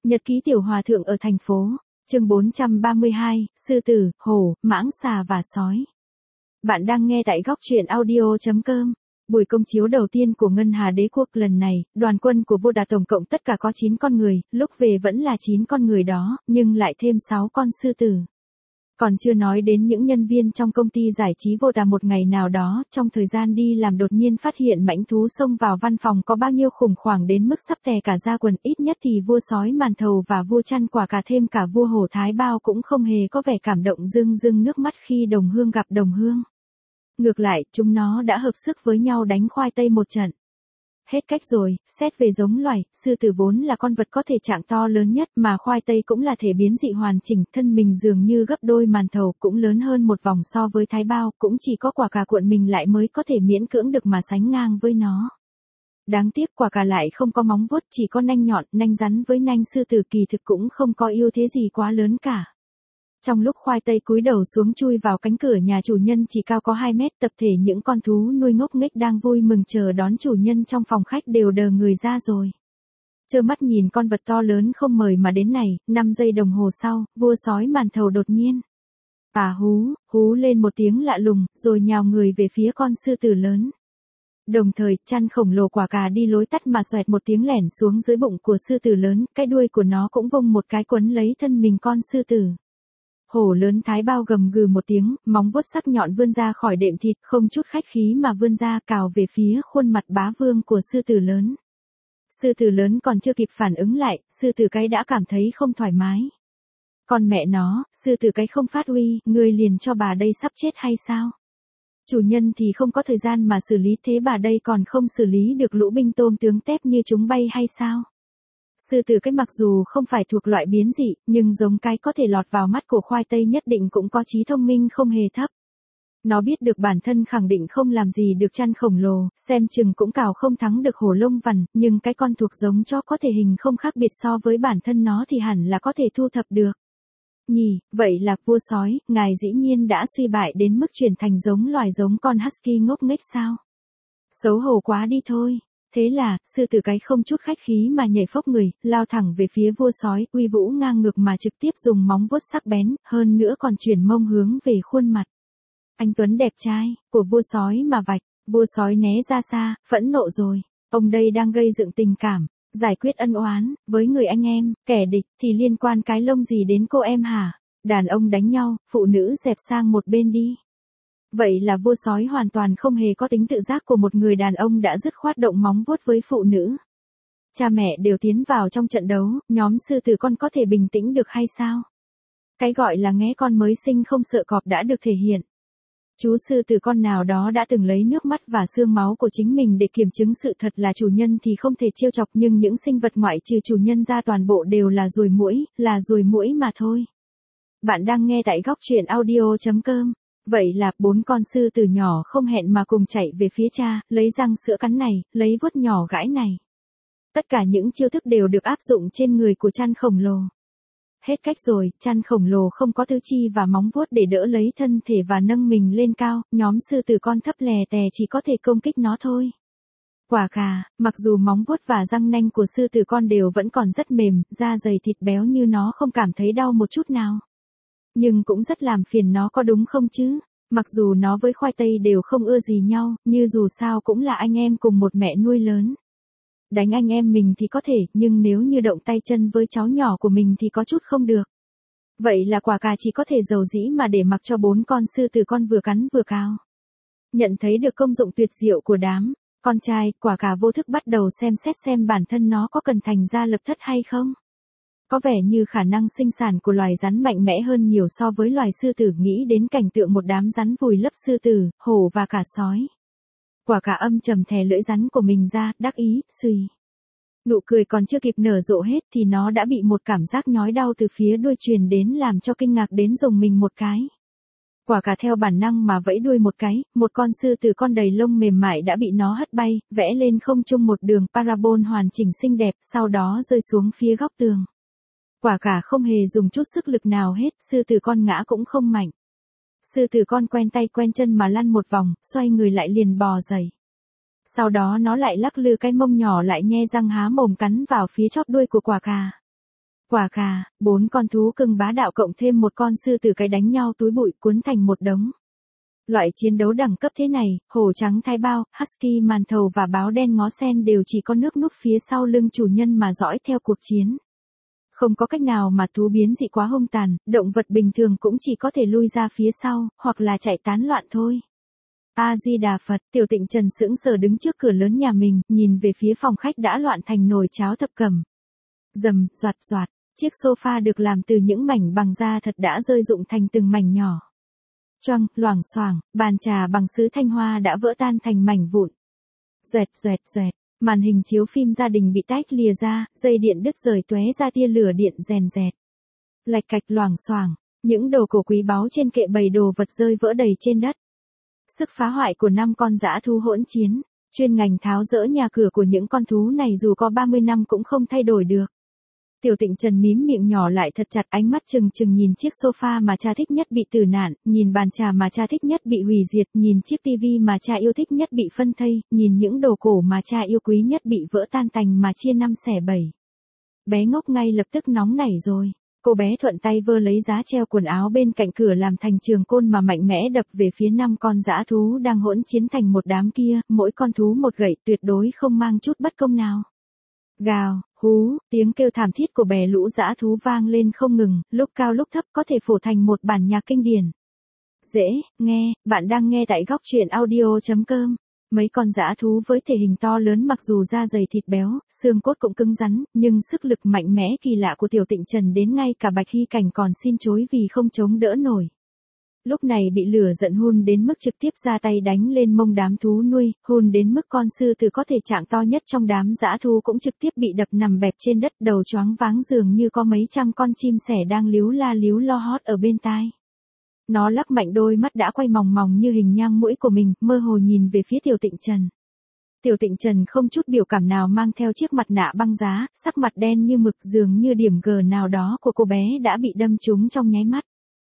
Nhật ký tiểu hòa thượng ở thành phố. Chương 432, sư tử, hổ, mãng xà và sói. Bạn đang nghe tại góc truyện audio.com. Buổi công chiếu đầu tiên của Ngân Hà Đế Quốc lần này, đoàn quân của Vô Đà tổng cộng tất cả có 9 con người, lúc về vẫn là 9 con người đó, nhưng lại thêm 6 con sư tử. Còn chưa nói đến những nhân viên trong công ty giải trí Vô Đà một ngày nào đó, trong thời gian đi làm đột nhiên phát hiện mãnh thú xông vào văn phòng có bao nhiêu khủng hoảng đến mức sắp tè cả da quần, ít nhất thì vua sói màn thầu và vua chăn quả cả thêm cả vua hổ thái bao cũng không hề có vẻ cảm động rưng rưng nước mắt khi đồng hương gặp đồng hương. Ngược lại, chúng nó đã hợp sức với nhau đánh khoai tây một trận. Hết cách rồi, xét về giống loài, sư tử vốn là con vật có thể trạng to lớn nhất mà khoai tây cũng là thể biến dị hoàn chỉnh, thân mình dường như gấp đôi màn thầu, cũng lớn hơn một vòng so với thái bao, cũng chỉ có quả cà cuộn mình lại mới có thể miễn cưỡng được mà sánh ngang với nó. Đáng tiếc quả cà lại không có móng vuốt, chỉ có nanh nhọn, nanh rắn với nanh sư tử kỳ thực cũng không có ưu thế gì quá lớn cả. Trong lúc khoai tây cúi đầu xuống chui vào cánh cửa nhà chủ nhân chỉ cao có 2 mét, tập thể những con thú nuôi ngốc nghếch đang vui mừng chờ đón chủ nhân trong phòng khách đều đờ người ra rồi. Trơ mắt nhìn con vật to lớn không mời mà đến này, 5 giây đồng hồ sau, vua sói màn thầu đột nhiên hú lên một tiếng lạ lùng, rồi nhào người về phía con sư tử lớn. Đồng thời, chăn khổng lồ quả cà đi lối tắt mà xoẹt một tiếng lẻn xuống dưới bụng của sư tử lớn, cái đuôi của nó cũng vung một cái quấn lấy thân mình con sư tử. Hổ lớn thái bao gầm gừ một tiếng, móng vuốt sắc nhọn vươn ra khỏi đệm thịt, không chút khách khí mà vươn ra cào về phía khuôn mặt bá vương của sư tử lớn. Sư tử lớn còn chưa kịp phản ứng lại, sư tử cái đã cảm thấy không thoải mái. Còn mẹ nó, sư tử cái không phát uy, ngươi liền cho bà đây sắp chết hay sao? Chủ nhân thì không có thời gian mà xử lý, thế bà đây còn không xử lý được lũ binh tôm tướng tép như chúng bay hay sao? Sư tử cái mặc dù không phải thuộc loại biến dị, nhưng giống cái có thể lọt vào mắt của khoai tây nhất định cũng có trí thông minh không hề thấp. Nó biết được bản thân khẳng định không làm gì được chăn khổng lồ, xem chừng cũng cào không thắng được hổ lông vằn, nhưng cái con thuộc giống chó có thể hình không khác biệt so với bản thân nó thì hẳn là có thể thu thập được. Nhỉ, vậy là vua sói, ngài dĩ nhiên đã suy bại đến mức chuyển thành giống loài giống con husky ngốc nghếch sao? Xấu hổ quá đi thôi. Thế là, sư tử cái không chút khách khí mà nhảy phốc người, lao thẳng về phía vua sói, uy vũ ngang ngược mà trực tiếp dùng móng vuốt sắc bén, hơn nữa còn chuyển mông hướng về khuôn mặt. Anh Tuấn đẹp trai, của vua sói mà vạch, vua sói né ra xa, phẫn nộ rồi. Ông đây đang gây dựng tình cảm, giải quyết ân oán, với người anh em, kẻ địch, thì liên quan cái lông gì đến cô em hả? Đàn ông đánh nhau, phụ nữ dẹp sang một bên đi. Vậy là vua sói hoàn toàn không hề có tính tự giác của một người đàn ông đã dứt khoát động móng vuốt với phụ nữ. Cha mẹ đều tiến vào trong trận đấu, nhóm sư tử con có thể bình tĩnh được hay sao? Cái gọi là nghé con mới sinh không sợ cọp đã được thể hiện. Chú sư tử con nào đó đã từng lấy nước mắt và xương máu của chính mình để kiểm chứng sự thật là chủ nhân thì không thể trêu chọc, nhưng những sinh vật ngoại trừ chủ nhân ra toàn bộ đều là ruồi muỗi mà thôi. Bạn đang nghe tại góc truyện audio.com. Vậy là 4 con sư tử nhỏ không hẹn mà cùng chạy về phía cha, lấy răng sữa cắn này, lấy vuốt nhỏ gãi này. Tất cả những chiêu thức đều được áp dụng trên người của chăn khổng lồ. Hết cách rồi, chăn khổng lồ không có tứ chi và móng vuốt để đỡ lấy thân thể và nâng mình lên cao, nhóm sư tử con thấp lè tè chỉ có thể công kích nó thôi. Quả cà, mặc dù móng vuốt và răng nanh của sư tử con đều vẫn còn rất mềm, da dày thịt béo như nó không cảm thấy đau một chút nào. Nhưng cũng rất làm phiền nó có đúng không chứ? Mặc dù nó với khoai tây đều không ưa gì nhau, như dù sao cũng là anh em cùng một mẹ nuôi lớn. Đánh anh em mình thì có thể, nhưng nếu như động tay chân với cháu nhỏ của mình thì có chút không được. Vậy là quả cà chỉ có thể dầu dĩ mà để mặc cho 4 con sư tử con vừa cắn vừa cào. Nhận thấy được công dụng tuyệt diệu của đám con trai, quả cà vô thức bắt đầu xem xét xem bản thân nó có cần thành ra lập thất hay không. Có vẻ như khả năng sinh sản của loài rắn mạnh mẽ hơn nhiều so với loài sư tử, nghĩ đến cảnh tượng một đám rắn vùi lấp sư tử, hổ và cả sói. Quả cà âm trầm thè lưỡi rắn của mình ra, đắc ý, suy. Nụ cười còn chưa kịp nở rộ hết thì nó đã bị một cảm giác nhói đau từ phía đuôi truyền đến làm cho kinh ngạc đến rùng mình một cái. Quả cà theo bản năng mà vẫy đuôi một cái, một con sư tử con đầy lông mềm mại đã bị nó hất bay, vẽ lên không trung một đường parabol hoàn chỉnh xinh đẹp, sau đó rơi xuống phía góc tường. Quả cà không hề dùng chút sức lực nào hết, sư tử con ngã cũng không mạnh. Sư tử con quen tay quen chân mà lăn một vòng, xoay người lại liền bò dậy. Sau đó nó lại lắc lư cái mông nhỏ lại nhe răng há mồm cắn vào phía chóp đuôi của quả cà. Quả cà, 4 con thú cưng bá đạo cộng thêm một con sư tử cái đánh nhau túi bụi cuốn thành một đống. Loại chiến đấu đẳng cấp thế này, hổ trắng Thái Bao, Husky màn thầu và báo đen ngó sen đều chỉ có nước núp phía sau lưng chủ nhân mà dõi theo cuộc chiến. Không có cách nào mà thú biến dị quá hung tàn, động vật bình thường cũng chỉ có thể lui ra phía sau, hoặc là chạy tán loạn thôi. A-di-đà Phật, Tiểu Tịnh Trần sững sờ đứng trước cửa lớn nhà mình, nhìn về phía phòng khách đã loạn thành nồi cháo thập cẩm. Rầm, doạt doạt, chiếc sofa được làm từ những mảnh bằng da thật đã rơi rụng thành từng mảnh nhỏ. Choang, loảng xoảng, bàn trà bằng sứ thanh hoa đã vỡ tan thành mảnh vụn. Doẹt doẹt doẹt, màn hình chiếu phim gia đình bị tách lìa ra, dây điện đứt rời tóe ra tia lửa điện rèn rẹt. Lạch cạch loảng xoảng, những đồ cổ quý báu trên kệ bày đồ vật rơi vỡ đầy trên đất. Sức phá hoại của 5 con dã thú hỗn chiến, chuyên ngành tháo dỡ nhà cửa của những con thú này dù có 30 năm cũng không thay đổi được. Tiểu Tịnh Trần mím miệng nhỏ lại thật chặt, ánh mắt trừng trừng nhìn chiếc sofa mà cha thích nhất bị tử nạn, nhìn bàn trà mà cha thích nhất bị hủy diệt, nhìn chiếc tivi mà cha yêu thích nhất bị phân thây, nhìn những đồ cổ mà cha yêu quý nhất bị vỡ tan tành mà chia năm xẻ bảy. Bé ngốc ngay lập tức nóng nảy rồi. Cô bé thuận tay vơ lấy giá treo quần áo bên cạnh cửa làm thành trường côn mà mạnh mẽ đập về phía 5 con dã thú đang hỗn chiến thành một đám kia, mỗi con thú một gậy, tuyệt đối không mang chút bất công nào. Gào, hú, tiếng kêu thảm thiết của bè lũ dã thú vang lên không ngừng, lúc cao lúc thấp có thể phổ thành một bản nhạc kinh điển. Dễ nghe, bạn đang nghe tại góc truyện audio.com. Mấy con dã thú với thể hình to lớn mặc dù da dày thịt béo, xương cốt cũng cứng rắn, nhưng sức lực mạnh mẽ kỳ lạ của Tiểu Tịnh Trần đến ngay cả Bạch Hy Cảnh còn xin chối vì không chống đỡ nổi. Lúc này bị lửa giận hun đến mức trực tiếp ra tay đánh lên mông đám thú nuôi, hun đến mức con sư tử có thể trạng to nhất trong đám dã thú cũng trực tiếp bị đập nằm bẹp trên đất, đầu choáng váng dường như có mấy trăm con chim sẻ đang líu la líu lo hót ở bên tai. Nó lắc mạnh đôi mắt đã quay mòng mòng như hình nhang mũi của mình, mơ hồ nhìn về phía Tiểu Tịnh Trần. Tiểu Tịnh Trần không chút biểu cảm nào mang theo chiếc mặt nạ băng giá, sắc mặt đen như mực dường như điểm G nào đó của cô bé đã bị đâm trúng trong nháy mắt.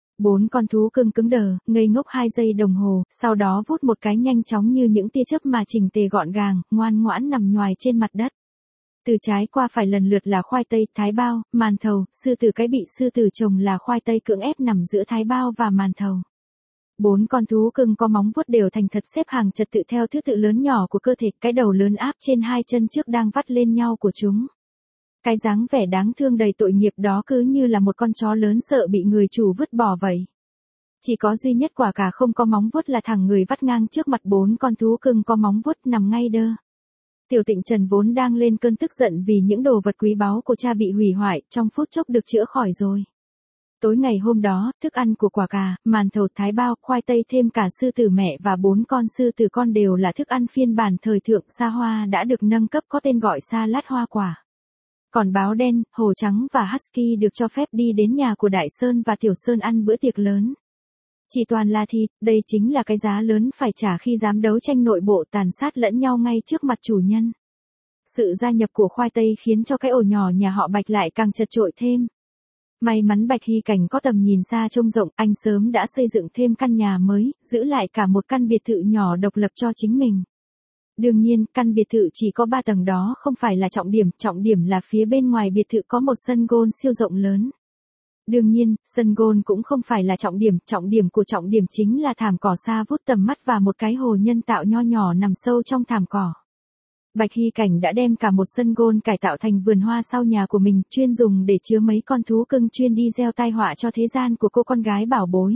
4 con thú cưng cứng đờ, ngây ngốc 2 giây đồng hồ, sau đó vút một cái nhanh chóng như những tia chớp mà chỉnh tề gọn gàng, ngoan ngoãn nằm nhoài trên mặt đất. Từ trái qua phải lần lượt là khoai tây, thái bao, màn thầu, sư tử cái bị sư tử chồng là khoai tây cưỡng ép nằm giữa thái bao và màn thầu. 4 con thú cưng có móng vuốt đều thành thật xếp hàng trật tự theo thứ tự lớn nhỏ của cơ thể, cái đầu lớn áp trên 2 chân trước đang vắt lên nhau của chúng. Cái dáng vẻ đáng thương đầy tội nghiệp đó cứ như là một con chó lớn sợ bị người chủ vứt bỏ vậy. Chỉ có duy nhất quả cà không có móng vuốt là thằng người vắt ngang trước mặt 4 con thú cưng có móng vuốt nằm ngay đơ. Tiểu Tịnh Trần vốn đang lên cơn tức giận vì những đồ vật quý báu của cha bị hủy hoại, trong phút chốc được chữa khỏi rồi. Tối ngày hôm đó, thức ăn của quả cà, màn thầu, thái bao, khoai tây thêm cả sư tử mẹ và 4 con sư tử con đều là thức ăn phiên bản thời thượng xa hoa đã được nâng cấp có tên gọi salad hoa quả. Còn báo đen, hổ trắng và husky được cho phép đi đến nhà của Đại Sơn và Tiểu Sơn ăn bữa tiệc lớn. Chỉ toàn là thịt, đây chính là cái giá lớn phải trả khi dám đấu tranh nội bộ tàn sát lẫn nhau ngay trước mặt chủ nhân. Sự gia nhập của khoai tây khiến cho cái ổ nhỏ nhà họ Bạch lại càng chật chội thêm. May mắn Bạch Hy Cảnh có tầm nhìn xa trông rộng, anh sớm đã xây dựng thêm căn nhà mới, giữ lại cả một căn biệt thự nhỏ độc lập cho chính mình. Đương nhiên, căn biệt thự chỉ có 3 tầng đó không phải là trọng điểm là phía bên ngoài biệt thự có một sân golf siêu rộng lớn. Đương nhiên, sân golf cũng không phải là trọng điểm của trọng điểm chính là thảm cỏ xa vút tầm mắt và một cái hồ nhân tạo nho nhỏ nằm sâu trong thảm cỏ. Bạch Hy Cảnh đã đem cả một sân golf cải tạo thành vườn hoa sau nhà của mình, chuyên dùng để chứa mấy con thú cưng chuyên đi gieo tai họa cho thế gian của cô con gái bảo bối.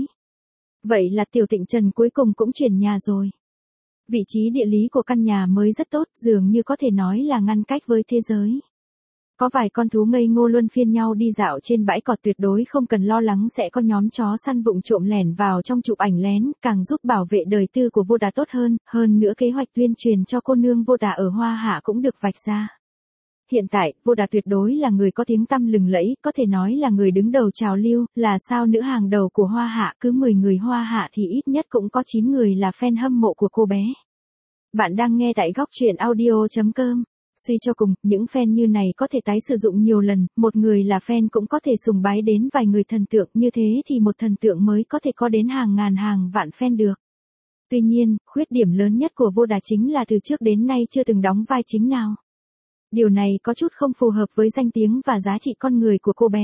Vậy là Tiểu Tịnh Trần cuối cùng cũng chuyển nhà rồi. Vị trí địa lý của căn nhà mới rất tốt, dường như có thể nói là ngăn cách với thế giới. Có vài con thú ngây ngô luân phiên nhau đi dạo trên bãi cỏ, tuyệt đối không cần lo lắng sẽ có nhóm chó săn vụng trộm lẻn vào trong chụp ảnh lén, càng giúp bảo vệ đời tư của Vô Đà tốt hơn nữa kế hoạch tuyên truyền cho cô nương Vô Đà ở Hoa Hạ cũng được vạch ra. Hiện tại, Vô Đà tuyệt đối là người có tiếng tăm lừng lẫy, có thể nói là người đứng đầu trào lưu, là sao nữ hàng đầu của Hoa Hạ, cứ 10 người Hoa Hạ thì ít nhất cũng có 9 người là fan hâm mộ của cô bé. Bạn đang nghe tại góc truyện audio.com. Suy cho cùng, những fan như này có thể tái sử dụng nhiều lần, một người là fan cũng có thể sùng bái đến vài người thần tượng, như thế thì một thần tượng mới có thể có đến hàng ngàn hàng vạn fan được. Tuy nhiên, khuyết điểm lớn nhất của Vô Đà chính là từ trước đến nay chưa từng đóng vai chính nào. Điều này có chút không phù hợp với danh tiếng và giá trị con người của cô bé.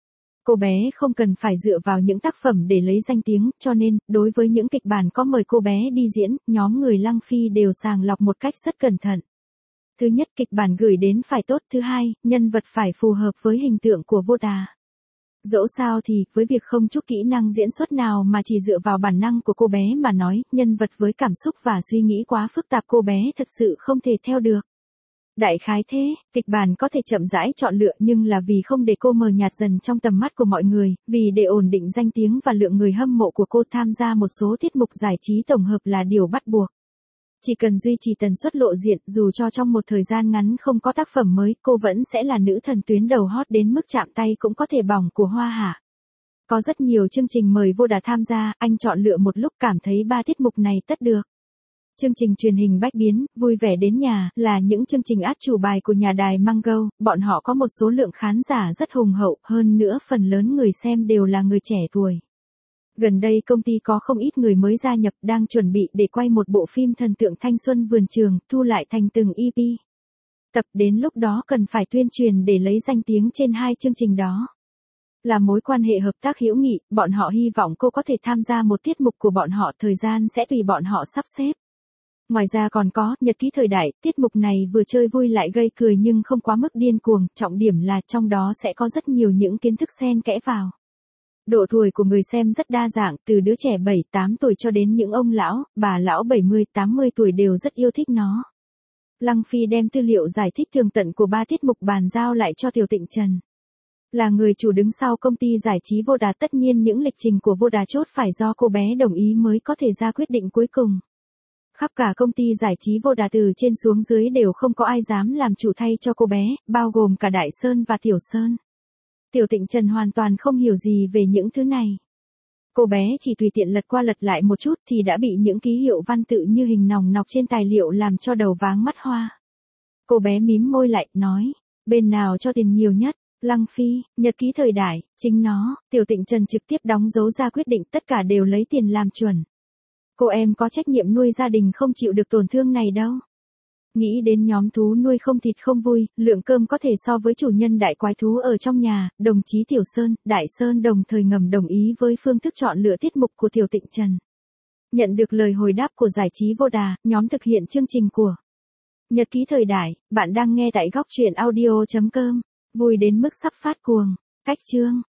Cô bé không cần phải dựa vào những tác phẩm để lấy danh tiếng, cho nên, đối với những kịch bản có mời cô bé đi diễn, nhóm người Lăng Phi đều sàng lọc một cách rất cẩn thận. Thứ nhất, kịch bản gửi đến phải tốt. Thứ hai, nhân vật phải phù hợp với hình tượng của Vô Đà. Dẫu sao thì, với việc không chút kỹ năng diễn xuất nào mà chỉ dựa vào bản năng của cô bé mà nói, nhân vật với cảm xúc và suy nghĩ quá phức tạp cô bé thật sự không thể theo được. Đại khái thế, kịch bản có thể chậm rãi chọn lựa nhưng là vì không để cô mờ nhạt dần trong tầm mắt của mọi người, vì để ổn định danh tiếng và lượng người hâm mộ của cô tham gia một số tiết mục giải trí tổng hợp là điều bắt buộc. Chỉ cần duy trì tần suất lộ diện, dù cho trong một thời gian ngắn không có tác phẩm mới, cô vẫn sẽ là nữ thần tuyến đầu hot đến mức chạm tay cũng có thể bỏng của Hoa Hạ. Có rất nhiều chương trình mời Vô Đà tham gia, anh chọn lựa một lúc cảm thấy 3 tiết mục này tất được. Chương trình truyền hình Bách Biến, Vui Vẻ Đến Nhà, là những chương trình át chủ bài của nhà đài Mango, bọn họ có một số lượng khán giả rất hùng hậu, hơn nữa phần lớn người xem đều là người trẻ tuổi. Gần đây công ty có không ít người mới gia nhập đang chuẩn bị để quay một bộ phim thần tượng thanh xuân vườn trường, thu lại thành từng EP. Tập đến lúc đó cần phải tuyên truyền để lấy danh tiếng trên 2 chương trình đó. Là mối quan hệ hợp tác hữu nghị, bọn họ hy vọng cô có thể tham gia một tiết mục của bọn họ, thời gian sẽ tùy bọn họ sắp xếp. Ngoài ra còn có Nhật ký thời đại, tiết mục này vừa chơi vui lại gây cười nhưng không quá mức điên cuồng, trọng điểm là trong đó sẽ có rất nhiều những kiến thức xen kẽ vào. Độ tuổi của người xem rất đa dạng, từ đứa trẻ 7-8 tuổi cho đến những ông lão, bà lão 70-80 tuổi đều rất yêu thích nó. Lăng Phi đem tư liệu giải thích tường tận của 3 tiết mục bàn giao lại cho Tiểu Tịnh Trần. Là người chủ đứng sau công ty giải trí Vô Đà, tất nhiên những lịch trình của Vô Đà chốt phải do cô bé đồng ý mới có thể ra quyết định cuối cùng. Khắp cả công ty giải trí Vô Đà từ trên xuống dưới đều không có ai dám làm chủ thay cho cô bé, bao gồm cả Đại Sơn và Tiểu Sơn. Tiểu Tịnh Trần hoàn toàn không hiểu gì về những thứ này. Cô bé chỉ tùy tiện lật qua lật lại một chút thì đã bị những ký hiệu văn tự như hình nòng nọc trên tài liệu làm cho đầu váng mắt hoa. Cô bé mím môi lại, nói, bên nào cho tiền nhiều nhất? Lăng Phi, Nhật ký thời đại, chính nó. Tiểu Tịnh Trần trực tiếp đóng dấu ra quyết định, tất cả đều lấy tiền làm chuẩn. Cô em có trách nhiệm nuôi gia đình, không chịu được tổn thương này đâu. Nghĩ đến nhóm thú nuôi không thịt không vui, lượng cơm có thể so với chủ nhân đại quái thú ở trong nhà, đồng chí Tiểu Sơn, Đại Sơn đồng thời ngầm đồng ý với phương thức chọn lựa tiết mục của Tiểu Tịnh Trần. Nhận được lời hồi đáp của giải trí Vô Đà, nhóm thực hiện chương trình của Nhật ký thời đại, bạn đang nghe tại góc truyện audio.com. Vui đến mức sắp phát cuồng. Cách chương.